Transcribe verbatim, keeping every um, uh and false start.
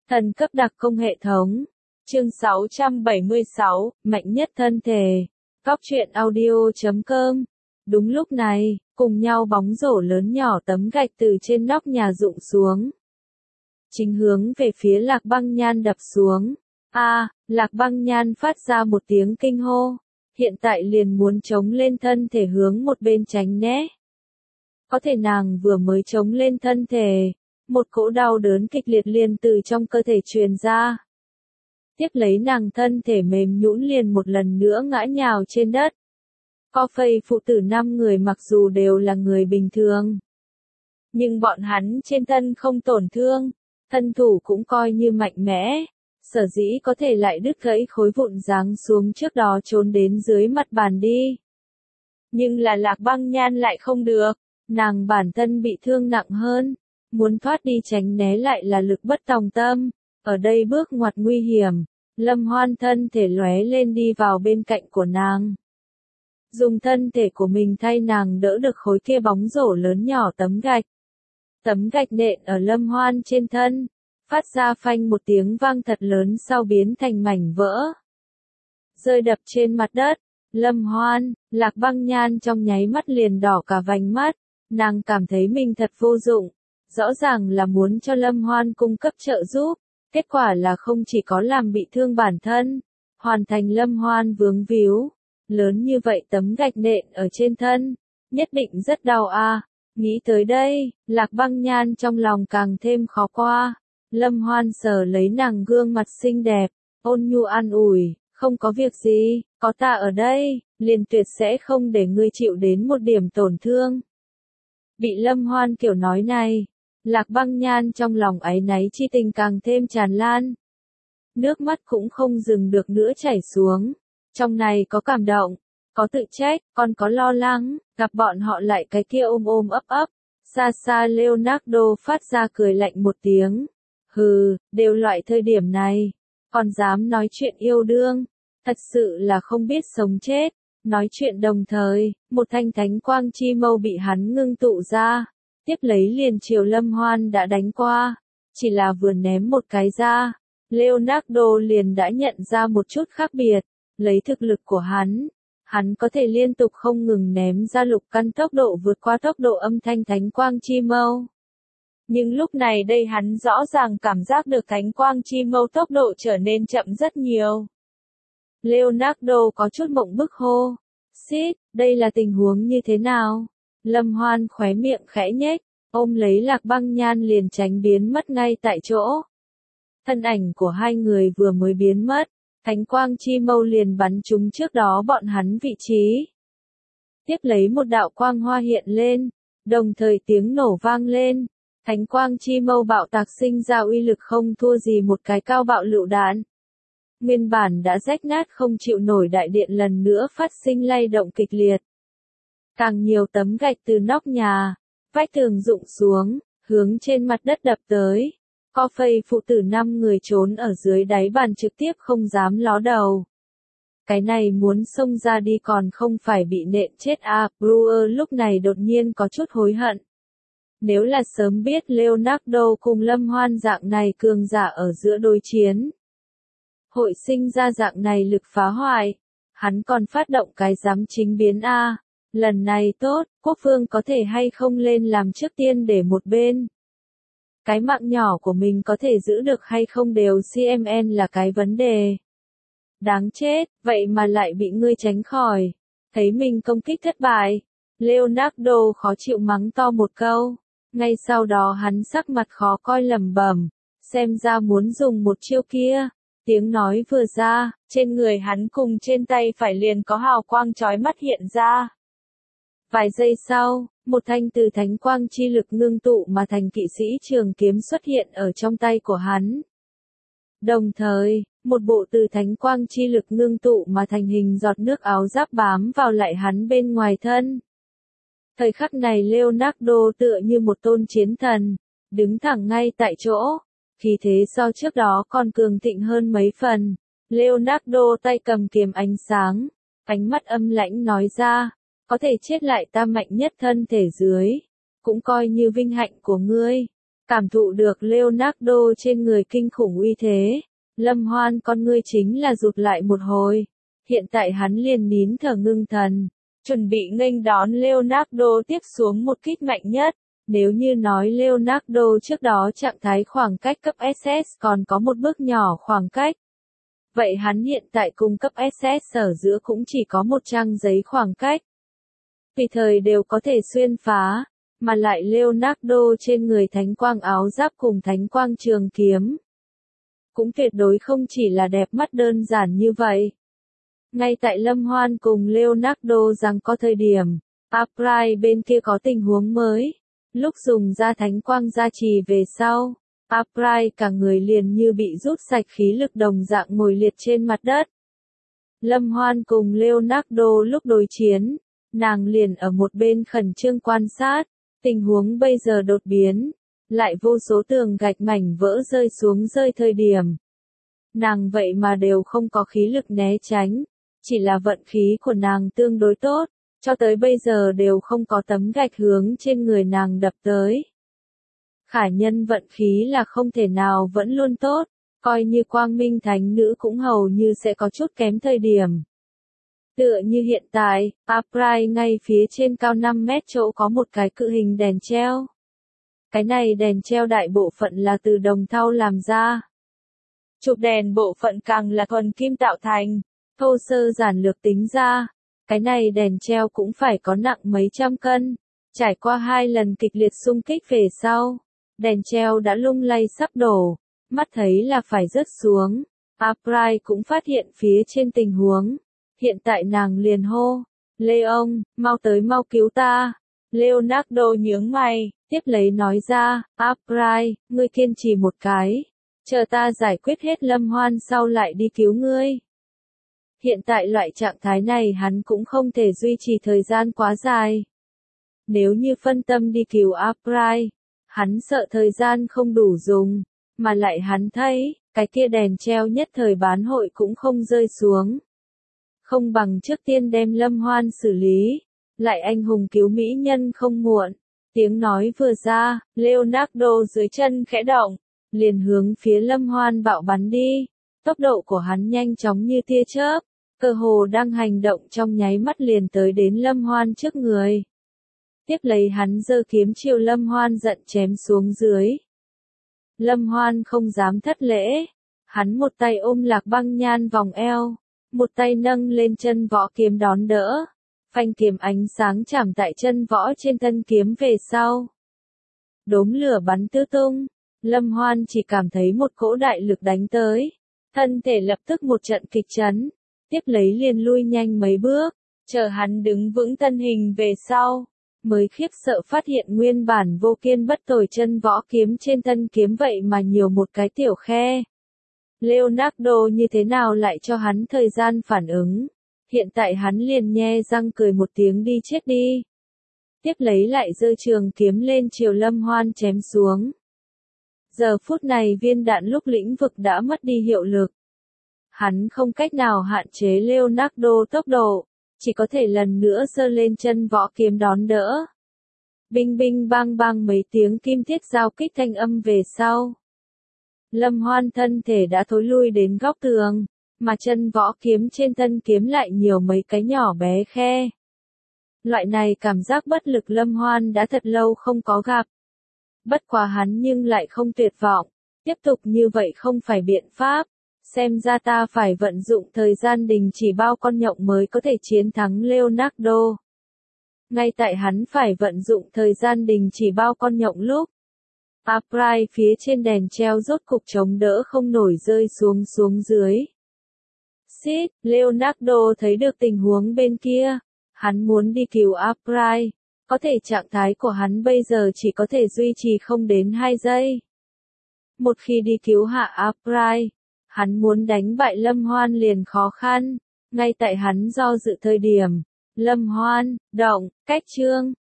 Thần cấp đặc công hệ thống. Chương sáu trăm bảy mươi sáu, mạnh nhất thân thể. Góc truyện audio chấm com. Đúng lúc này, cùng nhau bóng rổ lớn nhỏ tấm gạch từ trên nóc nhà rụng xuống. Chính hướng về phía Lạc Băng Nhan đập xuống. A, à, Lạc Băng Nhan phát ra một tiếng kinh hô. Hiện tại liền muốn chống lên thân thể hướng một bên tránh né. Có thể nàng vừa mới chống lên thân thể, một cỗ đau đớn kịch liệt liền từ trong cơ thể truyền ra. Tiếp lấy nàng thân thể mềm nhũn liền một lần nữa ngã nhào trên đất. Coffey phụ tử năm người mặc dù đều là người bình thường, nhưng bọn hắn trên thân không tổn thương, thân thủ cũng coi như mạnh mẽ, sở dĩ có thể lại đứt gãy khối vụn giáng xuống trước đó trốn đến dưới mặt bàn đi. Nhưng là Lạc Băng Nhan lại không được, nàng bản thân bị thương nặng hơn, muốn thoát đi tránh né lại là lực bất tòng tâm, ở đây bước ngoặt nguy hiểm, Lâm Hoan thân thể lóe lên đi vào bên cạnh của nàng. Dùng thân thể của mình thay nàng đỡ được khối kia bóng rổ lớn nhỏ tấm gạch. Tấm gạch nện ở Lâm Hoan trên thân, phát ra phanh một tiếng vang thật lớn sau biến thành mảnh vỡ. Rơi đập trên mặt đất, Lâm Hoan, Lạc Băng Nhan trong nháy mắt liền đỏ cả vành mắt, nàng cảm thấy mình thật vô dụng, rõ ràng là muốn cho Lâm Hoan cung cấp trợ giúp, kết quả là không chỉ có làm bị thương bản thân, hoàn thành Lâm Hoan vướng víu. Lớn như vậy tấm gạch nện ở trên thân, nhất định rất đau a. Nghĩ tới đây, Lạc Băng Nhan trong lòng càng thêm khó qua. Lâm Hoan sờ lấy nàng gương mặt xinh đẹp, ôn nhu an ủi, không có việc gì, có ta ở đây, liền tuyệt sẽ không để ngươi chịu đến một điểm tổn thương. Bị Lâm Hoan kiểu nói này, Lạc Băng Nhan trong lòng áy náy chi tình càng thêm tràn lan. Nước mắt cũng không dừng được nữa chảy xuống. Trong này có cảm động, có tự trách, còn có lo lắng, gặp bọn họ lại cái kia ôm ôm ấp ấp. Xa xa Leonardo phát ra cười lạnh một tiếng. Hừ, đều loại thời điểm này, còn dám nói chuyện yêu đương, thật sự là không biết sống chết. Nói chuyện đồng thời, một thanh thánh quang chi mâu bị hắn ngưng tụ ra, tiếp lấy liền chiều Lâm Hoan đã đánh qua, chỉ là vừa ném một cái ra, Leonardo liền đã nhận ra một chút khác biệt. Lấy thực lực của hắn, hắn có thể liên tục không ngừng ném ra lục căn tốc độ vượt qua tốc độ âm thanh thánh quang chi mâu. Nhưng lúc này đây hắn rõ ràng cảm giác được thánh quang chi mâu tốc độ trở nên chậm rất nhiều. Leonardo có chút mộng bức hô. Xít, đây là tình huống như thế nào? Lâm Hoan khóe miệng khẽ nhếch, ôm lấy Lạc Băng Nhan liền tránh biến mất ngay tại chỗ. Thân ảnh của hai người vừa mới biến mất. Thánh quang chi mâu liền bắn trúng trước đó bọn hắn vị trí. Tiếp lấy một đạo quang hoa hiện lên, đồng thời tiếng nổ vang lên. Thánh quang chi mâu bạo tạc sinh ra uy lực không thua gì một cái cao bạo lựu đạn. Nguyên bản đã rách nát không chịu nổi đại điện lần nữa phát sinh lay động kịch liệt. Càng nhiều tấm gạch từ nóc nhà, vách tường rụng xuống, hướng trên mặt đất đập tới. Coffey phụ tử năm người trốn ở dưới đáy bàn trực tiếp không dám ló đầu. Cái này muốn xông ra đi còn không phải bị nện chết à, Brewer lúc này đột nhiên có chút hối hận. Nếu là sớm biết Leonardo cùng Lâm Hoan dạng này cường giả ở giữa đối chiến, hội sinh ra dạng này lực phá hoại, hắn còn phát động cái giám chính biến a. Lần này tốt, quốc vương có thể hay không lên làm trước tiên để một bên. Cái mạng nhỏ của mình có thể giữ được hay không đều xê em en là cái vấn đề. Đáng chết, vậy mà lại bị ngươi tránh khỏi. Thấy mình công kích thất bại, Leonardo khó chịu mắng to một câu. Ngay sau đó hắn sắc mặt khó coi lẩm bẩm, xem ra muốn dùng một chiêu kia. Tiếng nói vừa ra, trên người hắn cùng trên tay phải liền có hào quang chói mắt hiện ra. Vài giây sau, một thanh từ thánh quang chi lực ngưng tụ mà thành kỵ sĩ trường kiếm xuất hiện ở trong tay của hắn. Đồng thời, một bộ từ thánh quang chi lực ngưng tụ mà thành hình giọt nước áo giáp bám vào lại hắn bên ngoài thân. Thời khắc này Leonardo tựa như một tôn chiến thần, đứng thẳng ngay tại chỗ, khí thế so trước đó còn cường thịnh hơn mấy phần. Leonardo tay cầm kiếm ánh sáng, ánh mắt âm lãnh nói ra. Có thể chết lại ta mạnh nhất thân thể dưới, cũng coi như vinh hạnh của ngươi. Cảm thụ được Leonardo trên người kinh khủng uy thế, Lâm Hoan con ngươi chính là rụt lại một hồi. Hiện tại hắn liền nín thở ngưng thần, chuẩn bị nghênh đón Leonardo tiếp xuống một kích mạnh nhất. Nếu như nói Leonardo trước đó trạng thái khoảng cách cấp ét ét còn có một bước nhỏ khoảng cách, vậy hắn hiện tại cùng cấp ét ét ở giữa cũng chỉ có một trang giấy khoảng cách. Tùy thời đều có thể xuyên phá, mà lại Leonardo trên người thánh quang áo giáp cùng thánh quang trường kiếm. Cũng tuyệt đối không chỉ là đẹp mắt đơn giản như vậy. Ngay tại Lâm Hoan cùng Leonardo rằng có thời điểm, Upright bên kia có tình huống mới. Lúc dùng ra thánh quang gia trì về sau, Upright cả người liền như bị rút sạch khí lực đồng dạng ngồi liệt trên mặt đất. Lâm Hoan cùng Leonardo lúc đối chiến, nàng liền ở một bên khẩn trương quan sát, tình huống bây giờ đột biến, lại vô số tường gạch mảnh vỡ rơi xuống rơi thời điểm. Nàng vậy mà đều không có khí lực né tránh, chỉ là vận khí của nàng tương đối tốt. Cho tới bây giờ đều không có tấm gạch hướng trên người nàng đập tới. Khả nhân vận khí là không thể nào vẫn luôn tốt, coi như quang minh thánh nữ cũng hầu như sẽ có chút kém thời điểm. Tựa như hiện tại, Upright ngay phía trên cao năm mét chỗ có một cái cự hình đèn treo. Cái này đèn treo đại bộ phận là từ đồng thau làm ra. Chụp đèn bộ phận càng là thuần kim tạo thành, thô sơ giản lược tính ra. Cái này đèn treo cũng phải có nặng mấy trăm cân, trải qua hai lần kịch liệt xung kích về sau, đèn treo đã lung lay sắp đổ, mắt thấy là phải rớt xuống. Upright cũng phát hiện phía trên tình huống, hiện tại nàng liền hô, Leon, mau tới mau cứu ta. Leonardo nhướng mày, tiếp lấy nói ra, Upright, ngươi kiên trì một cái, chờ ta giải quyết hết Lâm Hoan sau lại đi cứu ngươi. Hiện tại loại trạng thái này hắn cũng không thể duy trì thời gian quá dài. Nếu như phân tâm đi cứu Upright, hắn sợ thời gian không đủ dùng, mà lại hắn thấy, cái kia đèn treo nhất thời bán hội cũng không rơi xuống. Không bằng trước tiên đem Lâm Hoan xử lý, lại anh hùng cứu mỹ nhân không muộn. Tiếng nói vừa ra, Leonardo dưới chân khẽ động, liền hướng phía Lâm Hoan bạo bắn đi. Tốc độ của hắn nhanh chóng như tia chớp, cơ hồ đang hành động trong nháy mắt liền tới đến Lâm Hoan trước người. Tiếp lấy hắn giơ kiếm chiều Lâm Hoan giận chém xuống dưới. Lâm Hoan không dám thất lễ, hắn một tay ôm Lạc Băng Nhan vòng eo, một tay nâng lên chân võ kiếm đón đỡ, phanh kiếm ánh sáng chạm tại chân võ trên thân kiếm về sau. Đốm lửa bắn tứ tung, Lâm Hoan chỉ cảm thấy một cỗ đại lực đánh tới, thân thể lập tức một trận kịch chấn, tiếp lấy liền lui nhanh mấy bước, chờ hắn đứng vững thân hình về sau, mới khiếp sợ phát hiện nguyên bản vô kiên bất tồi chân võ kiếm trên thân kiếm vậy mà nhiều một cái tiểu khe. Leonardo như thế nào lại cho hắn thời gian phản ứng, hiện tại hắn liền nhe răng cười một tiếng đi chết đi. Tiếp lấy lại giơ trường kiếm lên chiều Lâm Hoan chém xuống. Giờ phút này viên đạn lúc lĩnh vực đã mất đi hiệu lực. Hắn không cách nào hạn chế Leonardo tốc độ, chỉ có thể lần nữa giơ lên chân võ kiếm đón đỡ. Binh binh bang bang mấy tiếng kim thiết giao kích thanh âm về sau. Lâm Hoan thân thể đã thối lui đến góc tường, mà chân võ kiếm trên thân kiếm lại nhiều mấy cái nhỏ bé khe. Loại này cảm giác bất lực Lâm Hoan đã thật lâu không có gặp. Bất quá hắn nhưng lại không tuyệt vọng, tiếp tục như vậy không phải biện pháp. Xem ra ta phải vận dụng thời gian đình chỉ bao con nhộng mới có thể chiến thắng Leonardo. Ngay tại hắn phải vận dụng thời gian đình chỉ bao con nhộng lúc, Upright phía trên đèn treo rốt cục chống đỡ không nổi rơi xuống xuống dưới. Xít, Leonardo thấy được tình huống bên kia, hắn muốn đi cứu Upright, có thể trạng thái của hắn bây giờ chỉ có thể duy trì không đến hai giây. Một khi đi cứu hạ Upright, hắn muốn đánh bại Lâm Hoan liền khó khăn, ngay tại hắn do dự thời điểm, Lâm Hoan, động, cách chương.